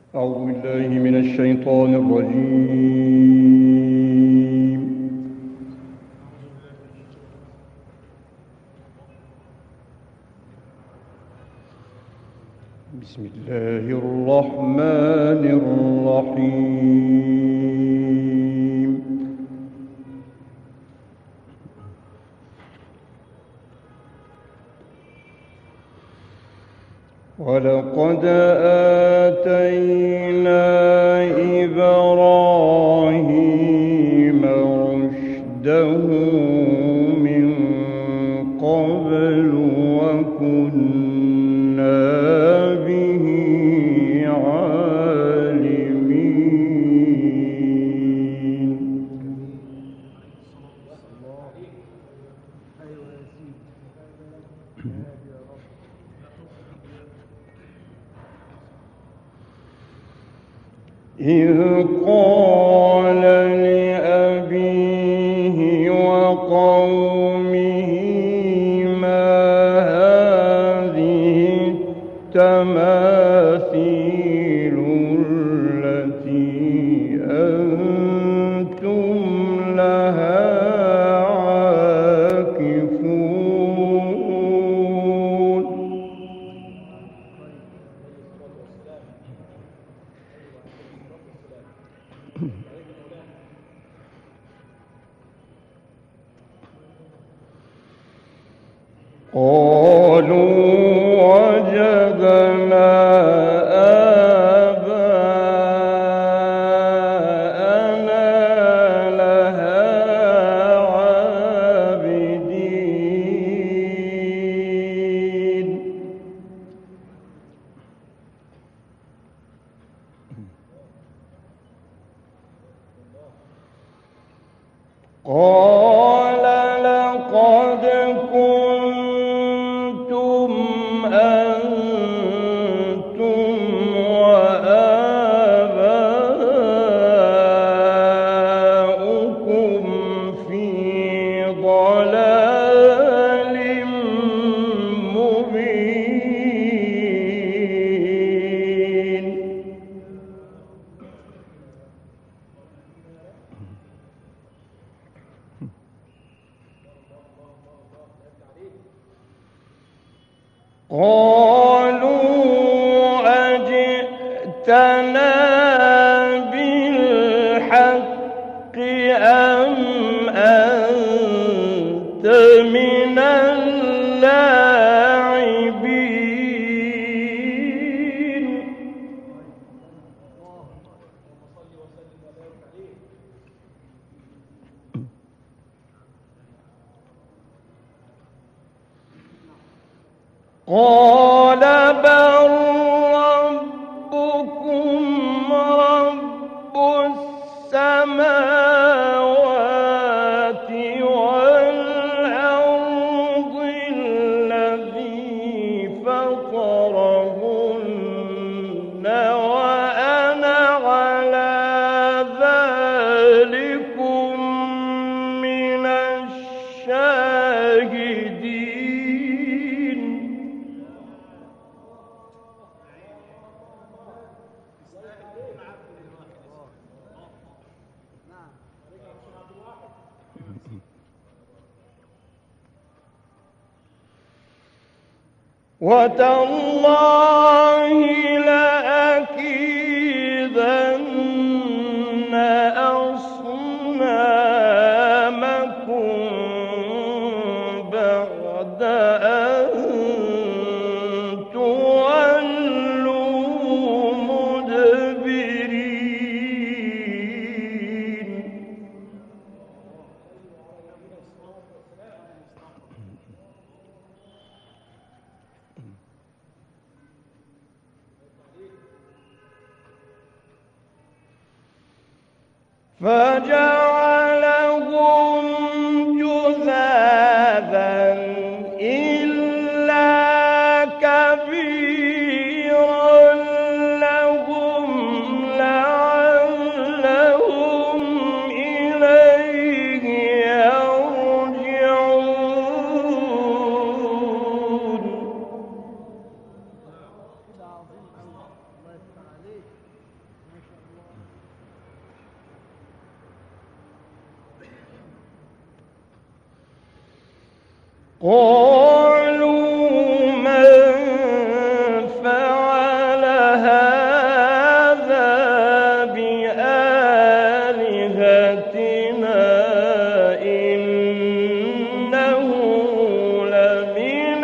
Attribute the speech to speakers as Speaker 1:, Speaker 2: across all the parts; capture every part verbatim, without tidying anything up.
Speaker 1: أعوذ بالله من الشيطان الرجيم. بسم الله الرحمن الرحيم. ولقد آتينا إبراهيم رشده من قبل وكنا به عالمين. إذ قال لأبيه وقومه ما هذه التماثيل التي أنتم لها عاكفون. قالوا وجدنا آباءنا لها عابدين. قال لقد كنتم أنتم وآباؤكم في ضلال مبين. قالوا أجئتنا بالحق أم أنت من اللاعبين. قال بل ربكم رب السماوات والأرض الذي فطرهن وأنا على ذلكم من الشاهدين. وتالله لأكيدن أصنامكم بعد أن تولوا مدبرين. فجعلهم جذاذا إلا كبيرا لهم لعلهم إليه يرجعون. قالوا من فعل هذا بآلهتنا إنه لمن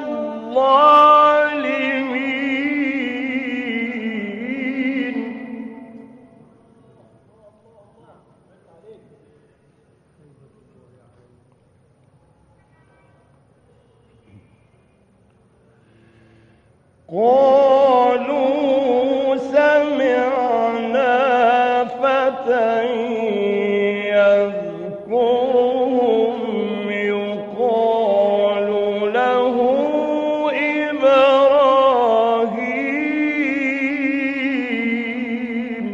Speaker 1: الظالمين. قالوا سمعنا فتى يذكرهم يقال له إبراهيم.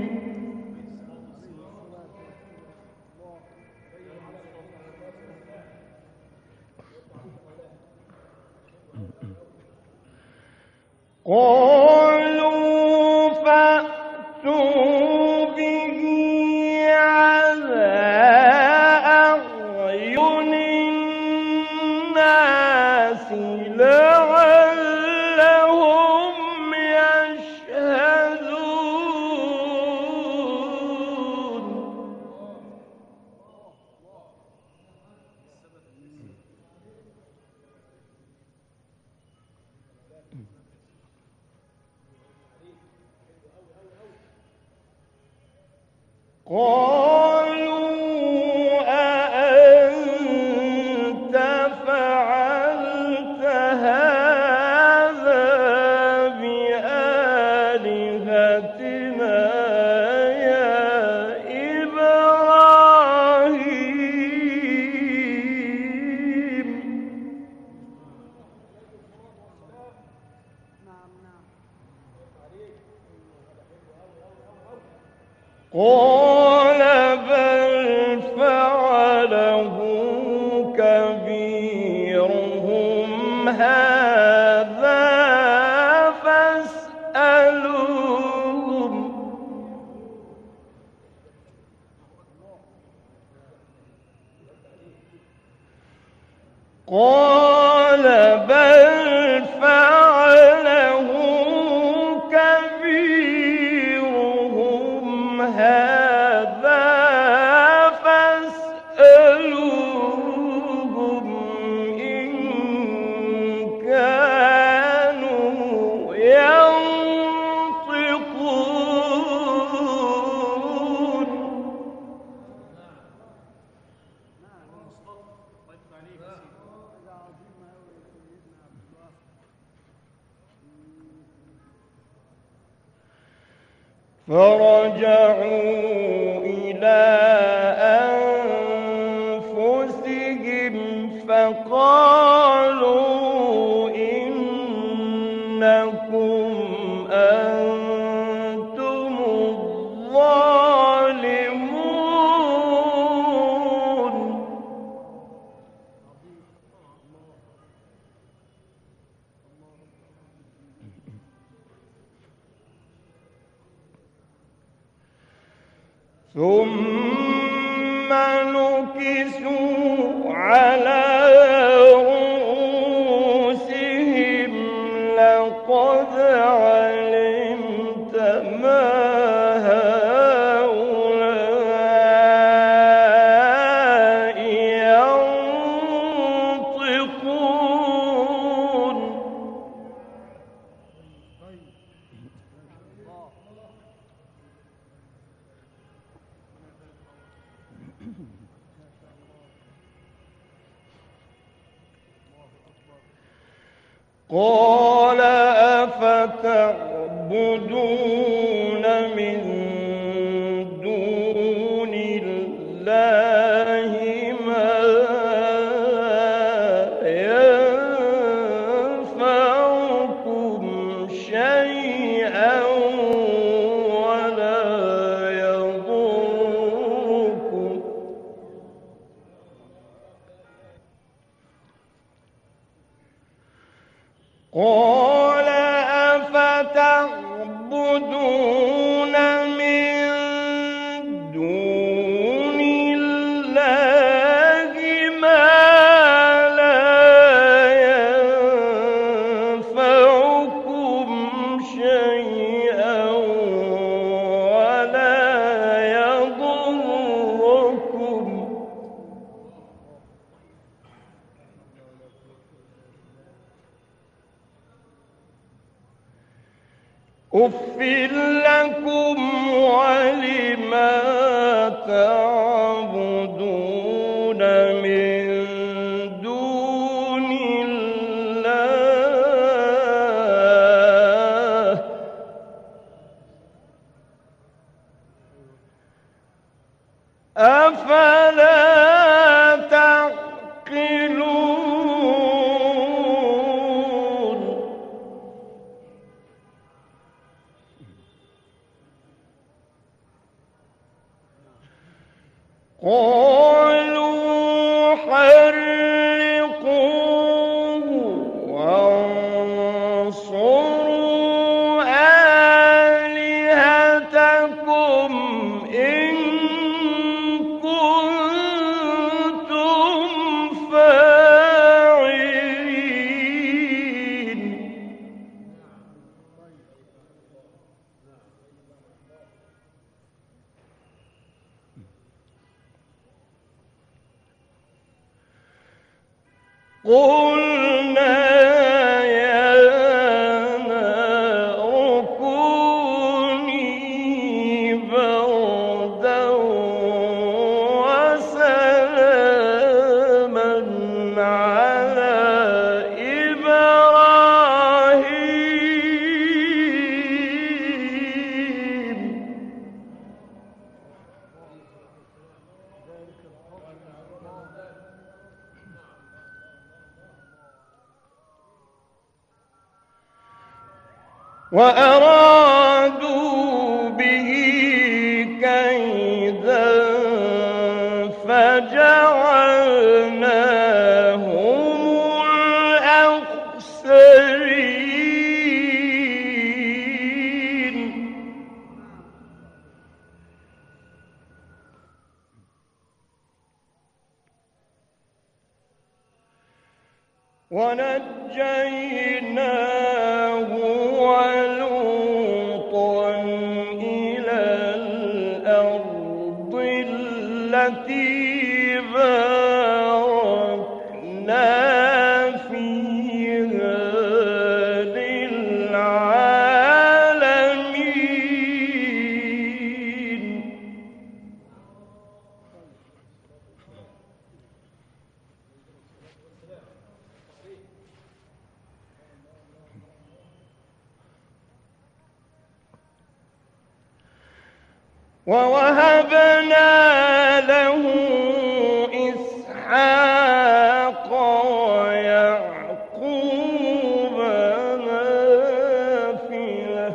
Speaker 1: قالوا فأتوا به على أعين الناس لعلهم يشهدون. قالوا أأنت فعلت هذا بآلهتنا يا إبراهيم. قال بل فعله كبيرهم هذا فاسألوهم. قال بل فعله كبيرهم هذا فاسألوهم إن كانوا ينطقون. فرجعوا إلى أنفسهم فقالوا إنكم أنتم الظالمون. ثم نكسوا على رؤوسهم لقد علمت ما هؤلاء ينطقون. قال أفتعبدون من دون الله ما ينفعكم شيئا ولا يضركم. قال أفتعبدون أُفٍّ لكم ولما تعبدون من دون الله أفلا قالوا حرقوه وانصروا آلهتكم إن كنتم فاعلين. قلنا يا نار كوني بردا وسلاما على إبراهيم. وأرادوا به كيدا فجعلناهم الأخسرين. ونجيناه ولوطا إلى الأرض التي باركنا فيها للعالمين. ووهبنا له إسحاق ويعقوب نافلة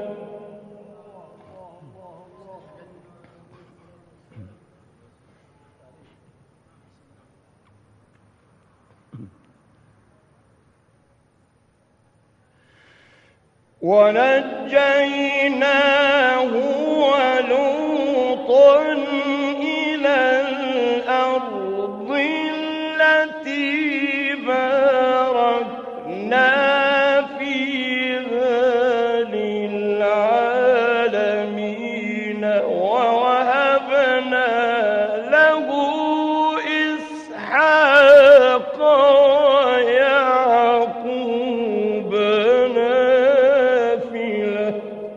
Speaker 1: ونجيناه ولوطا إلى الأرض التي باركنا فيها للعالمين. ووهبنا له إسحاق ويعقوب نافلة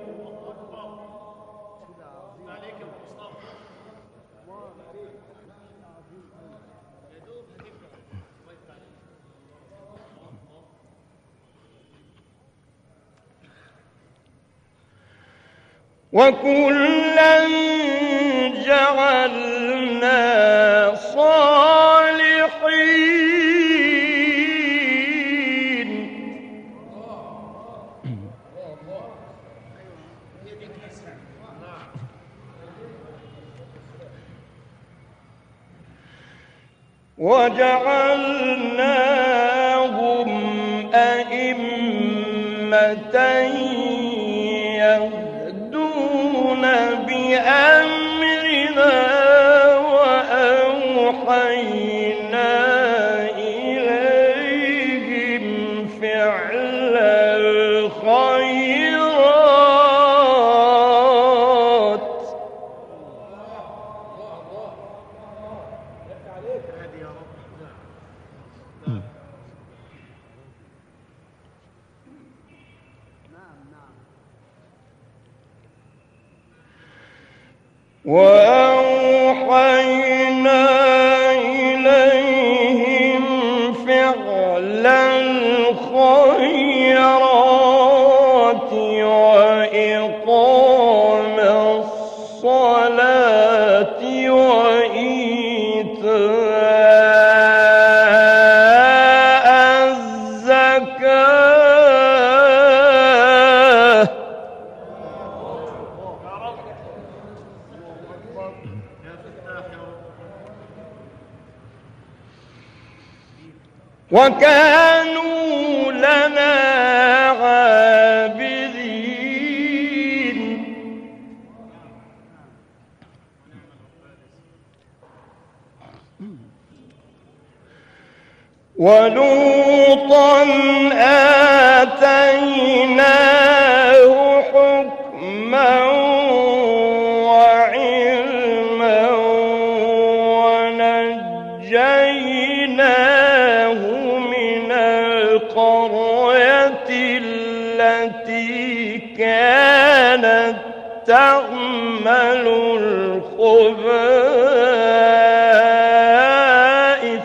Speaker 1: وكلا جعلنا صالحين. وجعلناهم أئمة يهدون بأمرنا وأوحينا إليهم فعل الخيرات.
Speaker 2: وأوحينا إليهم فعل الخيرات وإقام الصلاة وإيتاء الزكاة وكانوا لنا عابدين. ولوطا آتيناه حكما وعلما ونجيناه من القرية التي كانت تعمل الخبائث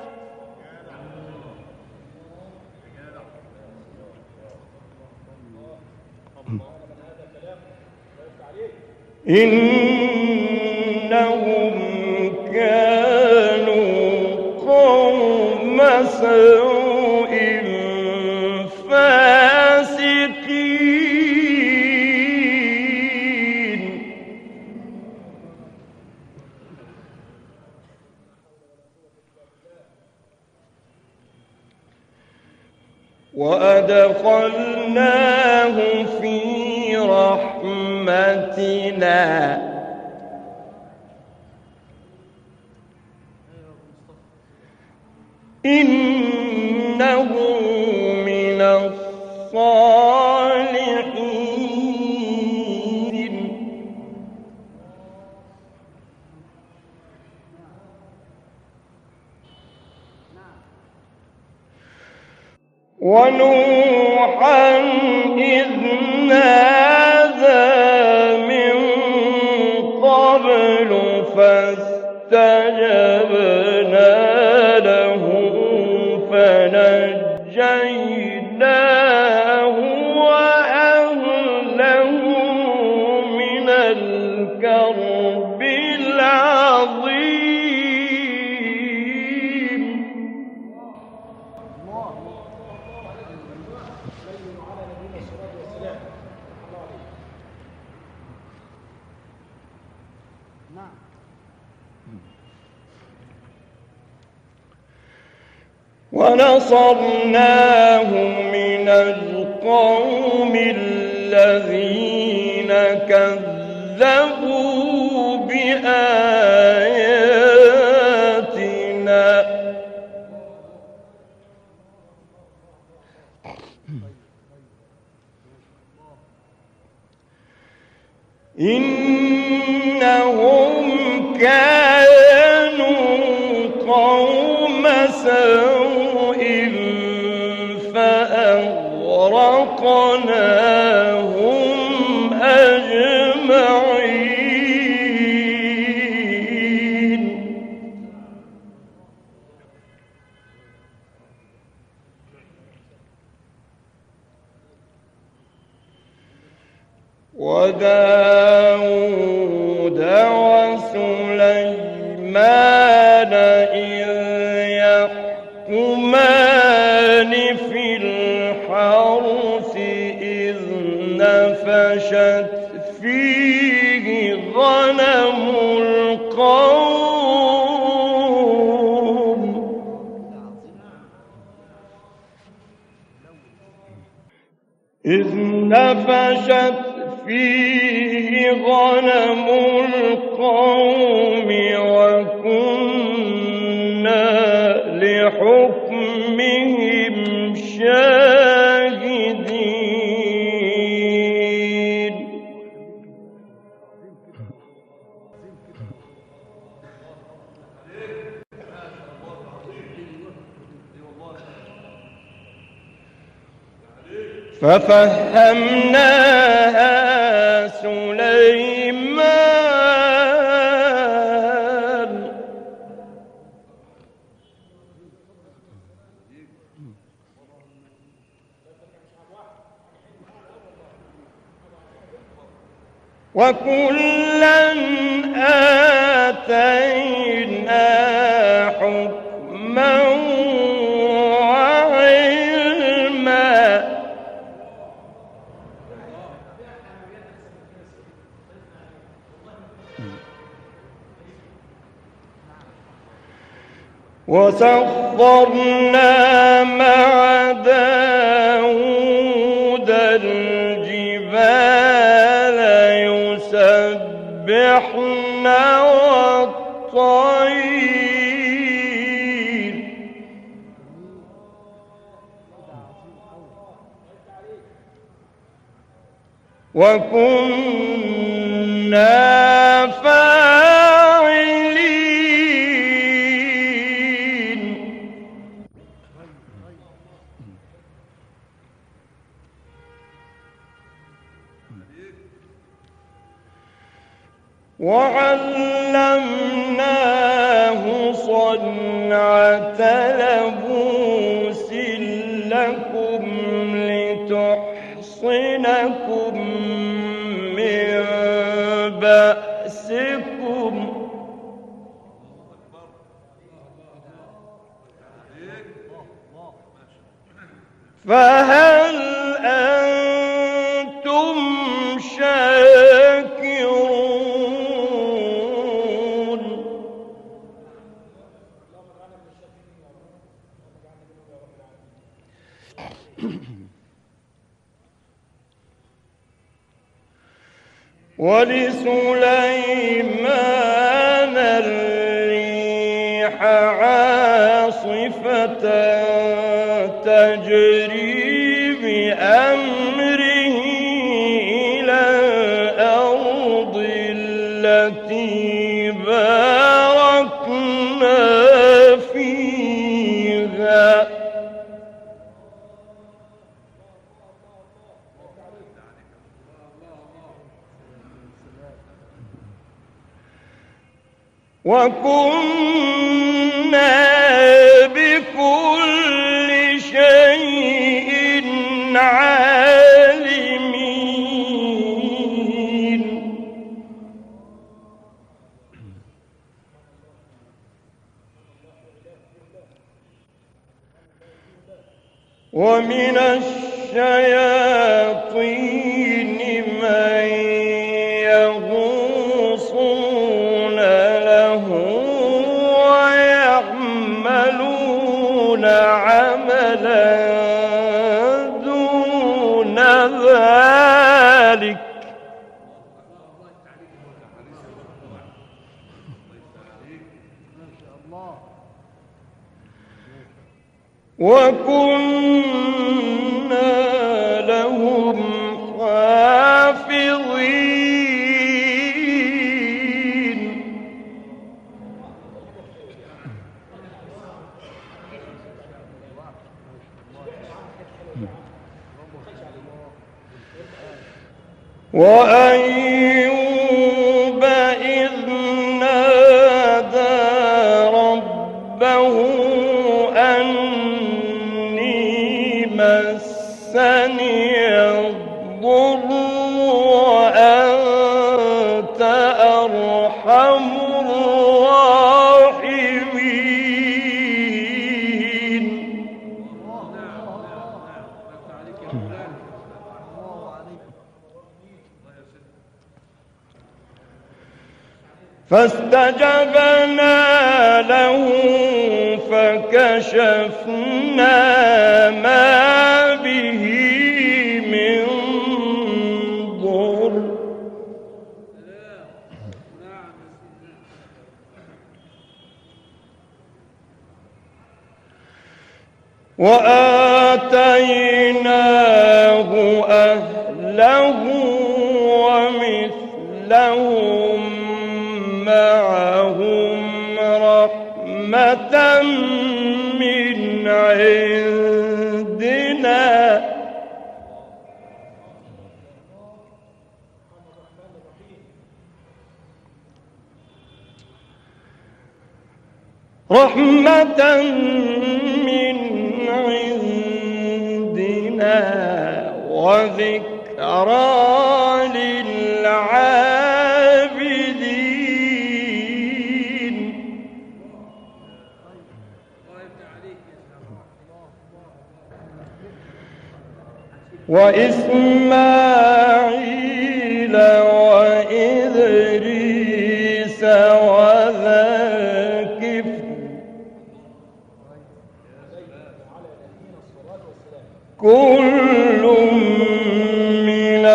Speaker 2: إنهم كانوا قوم سوء فاسقين. وأدخلناه في رحمتنا إنه من الصالحين. ونوحا إذ نادى من قبل فاستجبنا له فنجيناه وأهله من الكرب العظيم. ونصرناه من القوم الذين كذبوا بآياتنا إنهم كانوا قوم سوء فأغرقناهم أجمعين. وداود وسليمان إذ يحكمان في الحرث إذ نفشت فيه غنم القوم إذ نفشت فيه غنم القوم وكنا لحكمهم شاهدين. ففهمناها سليمان وكلا آتينا حكما وعلما وسخرنا مع داود الجبال يسبحن والطير وكنا فاعلين. وعلمناه صنعة لبوس لكم لتحصنكم من بأسكم فهل أنتم شاكرون؟ ولسليمان الريح عاصفة تجري بأمره إلى الأرض التي باركنا فيها وكنا بكل شيء عالمين. ومن الشياطين من يغوصون له ويعملون عملا دون ذلك وكنا لهم حافظين. وأيوب إذ نادى ربه أني مسني الضر وأنت أرحم الراحمين. فاستجبنا له فكشفنا ما به من ضر وآتيناه أهله ومثلهم معهم رحمة من عندنا رحمة من عندنا وذكرى للعالمين. وإسماعيل وإدريس وذا الكفل كل من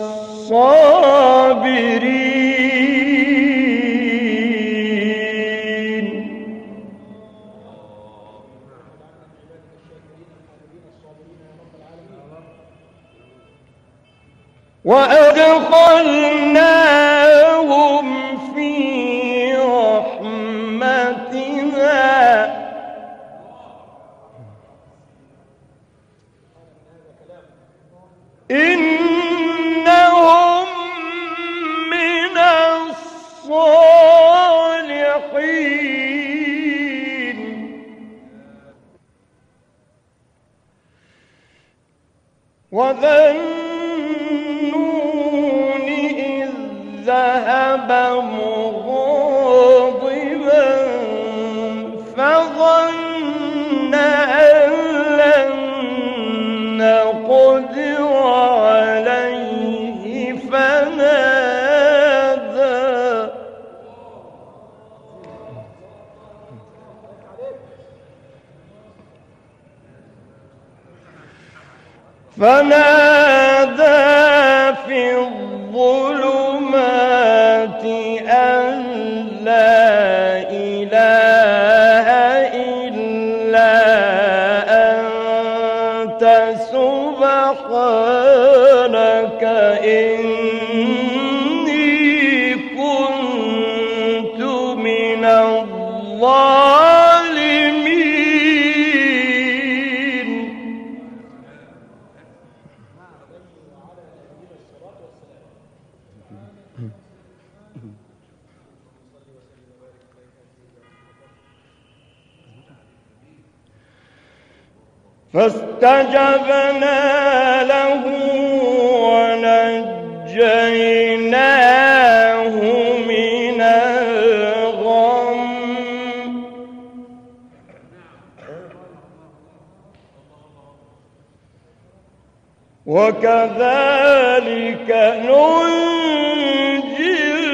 Speaker 2: الصابرين وأدخلناهم في رحمتنا إنهم من الصالحين وذا النون إذ ذهب مغاضبا فظن أن لن نقدر عليه فنادى فنادى في الظلمات أن لا إله إلا أنت سبحانك إني كنت من الظالمين فاستجبنا له ونجيناه من الغم وكذلك ننجي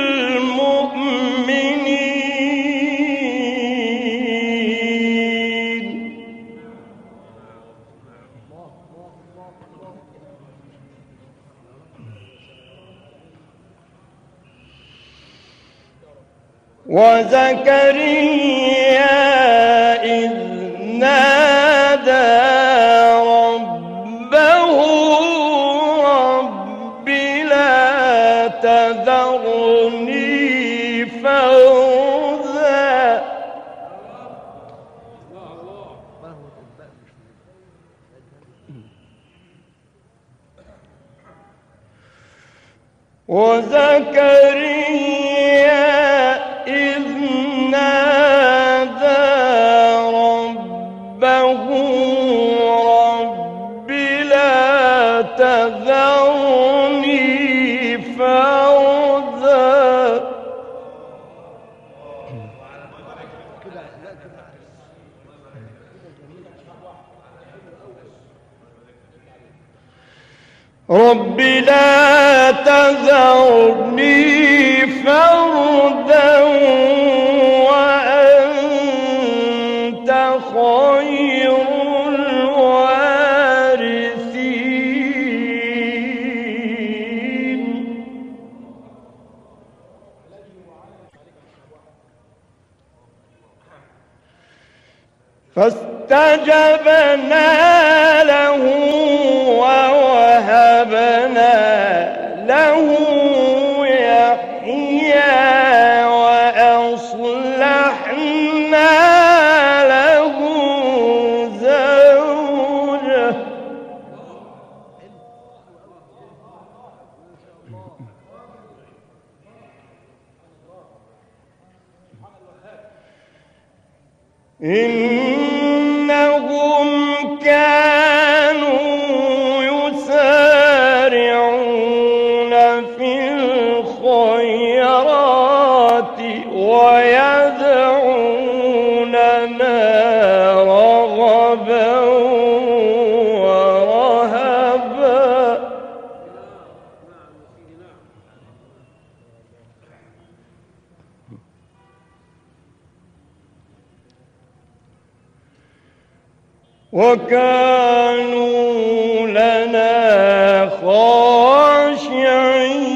Speaker 2: المؤمنين وزكريا إذ نادى ربه رب لا تذرني فردا وزكريا إذ نادى ربه رب لا تذرني فردا رب لا تذرني فردا وأنت خير الوارثين فاستجبنا له ووهبنا له يحيى وأصلحنا له زوجه إنهم كانوا يسارعون في الخيرات ويدعوننا رغبا ورهبا وكانوا لنا خاشعين.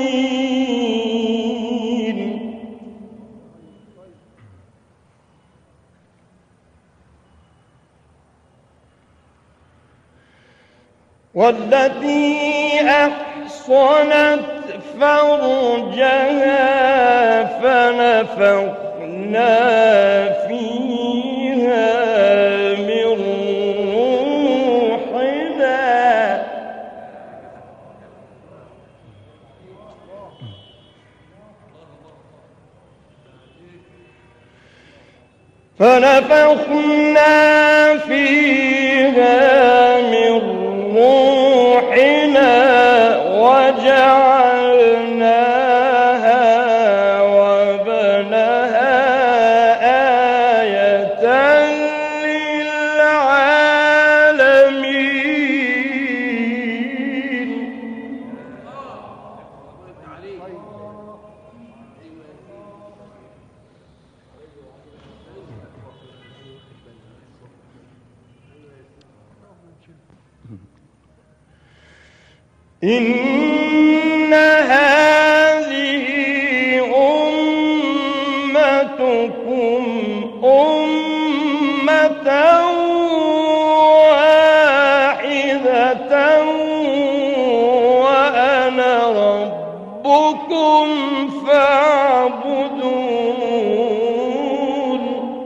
Speaker 2: والتي أحصنت فرجها فنفخنا فيها من روحنا فنفخنا فيها من روحنا وجعلناها وابنها آية للعالمين. إن هذه أمتكم أمة واحدة وأنا ربكم فاعبدون.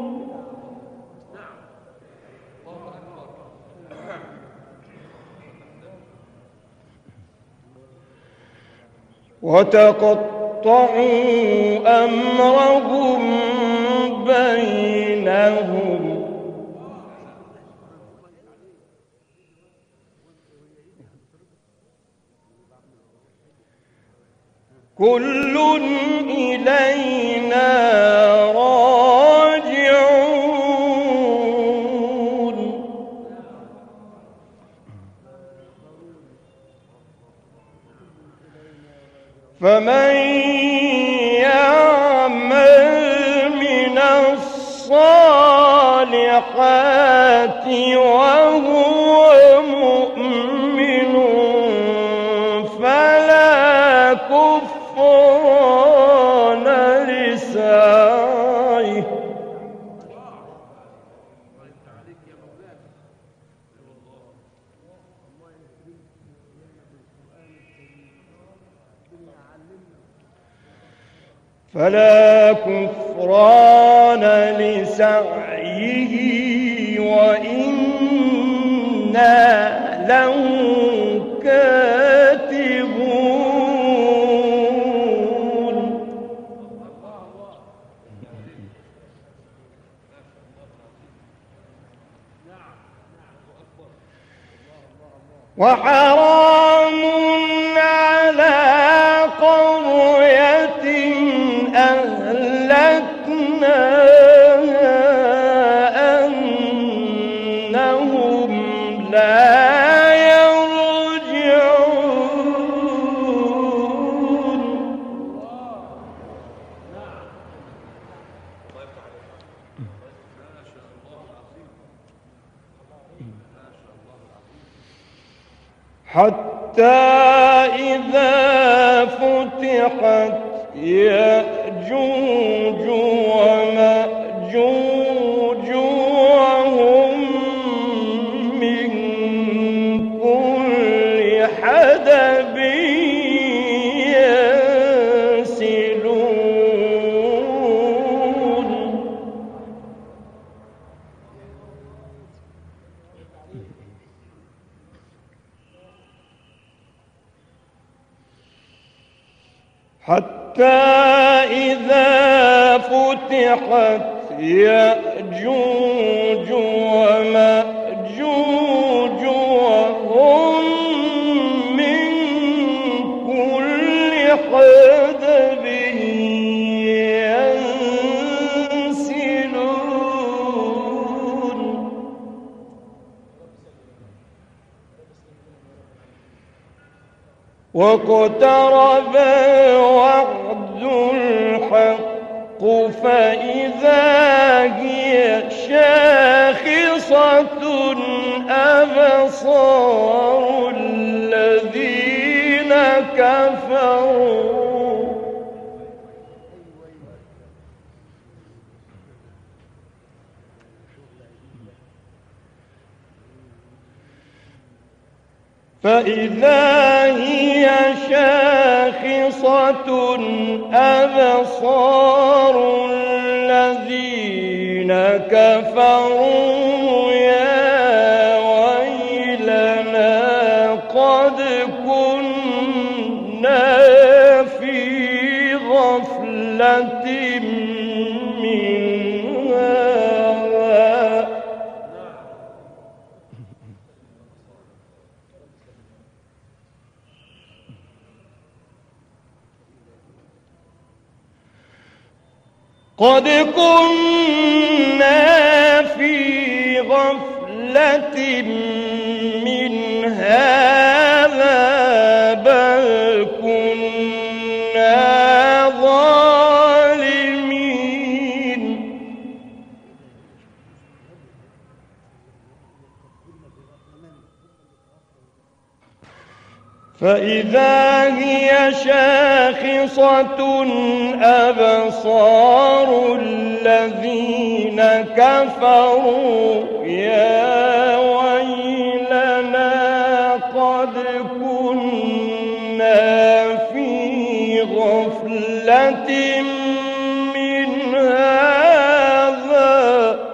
Speaker 2: وتقطعوا أمرهم بينهم كل إلينا راجعون. فمن يعمل من الصالحات وهو مؤمن فلا كفران لسعيه فلا كفران لسعيه وإنا له كاتبون. وحرام على قرية أهلكناها أنهم لا يرجعون. حتى إذا فتحت يأجوج ومأجوج وهم من كل حدب ينسلون. حتى إذا فتحت يأجوج ومأجوج وهم من كل حدب ينسلون. واقترب وعد الحق فإذا هي شاخصة أبصار الذين كفروا فإذا هي شاخصة أبصار الذين كفروا يا ويلنا قد كنا في غفلة من هذا قد كنا في غفلة من هذا بل كنا ظالمين فإذا هي شاخصة أبصار الذين كفروا يا ويلنا قد كنا في غفلة من هذا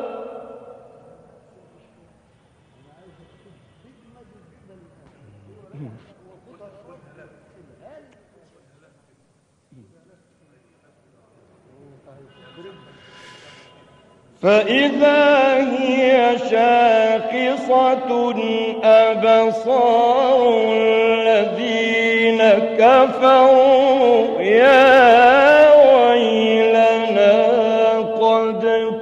Speaker 2: فإذا هي شاخصة أبصار الذين كفروا يا ويلنا قد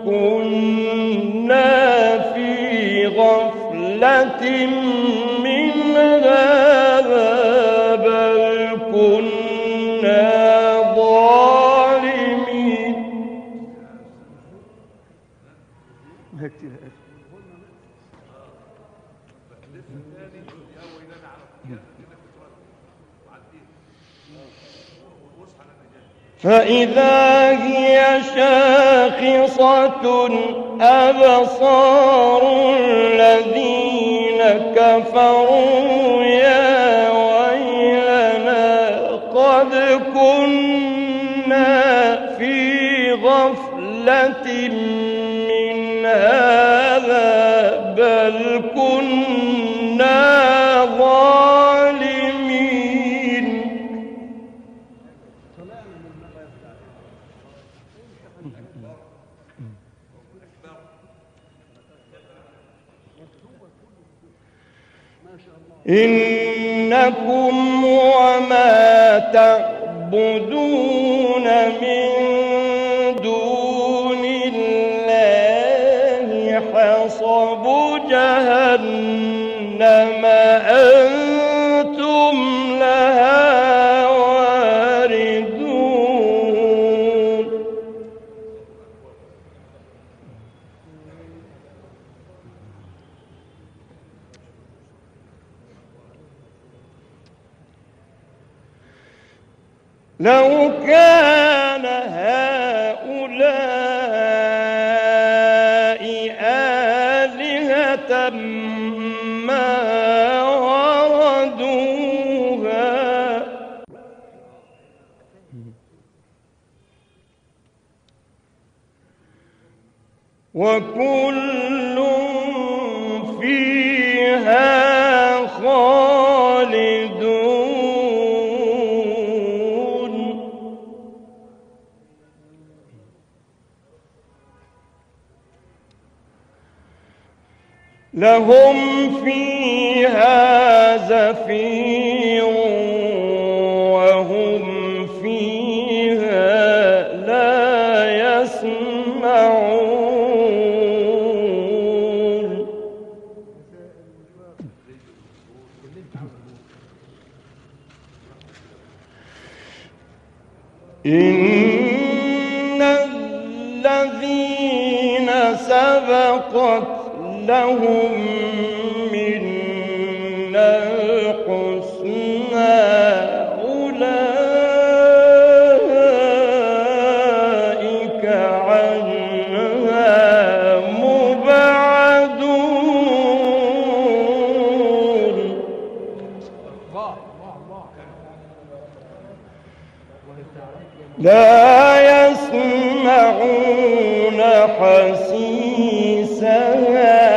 Speaker 2: كنا في غفلة من هذا بل كنا ظالمين فإذا هي شاخصة أبصار الذين كفروا يا ويلنا قد كنا في غفلة من هذا بل كنا ظالمين إنكم وما تعبدون من دون الله حصب جهنم أنتم لها واردون لو كان هؤلاء آلهة ما وردوها وكل فيها خالدون لهم فيها زفير وهم فيها لا يسمعون إن سبقت لهم منا الحسنى أولئك عنها مبعدون. لا يسمعون حسيسها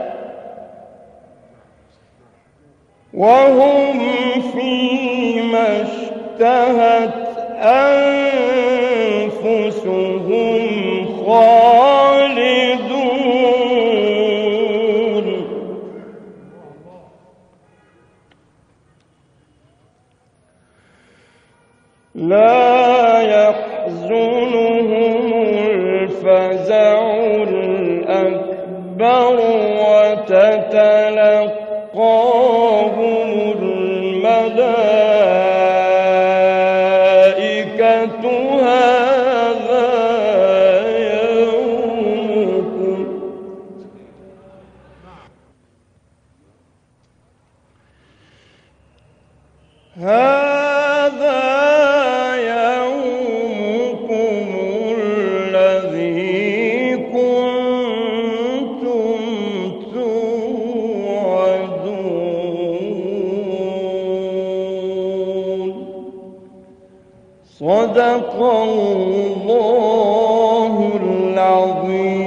Speaker 2: وهم فيما اشتهت أنفسهم خالدون. لا يحزنهم الفزع الأكبر وتتلقاهم الملائكة هذا يومكم هذا يومكم الذي كنتم توعدون. صدق الله العظيم.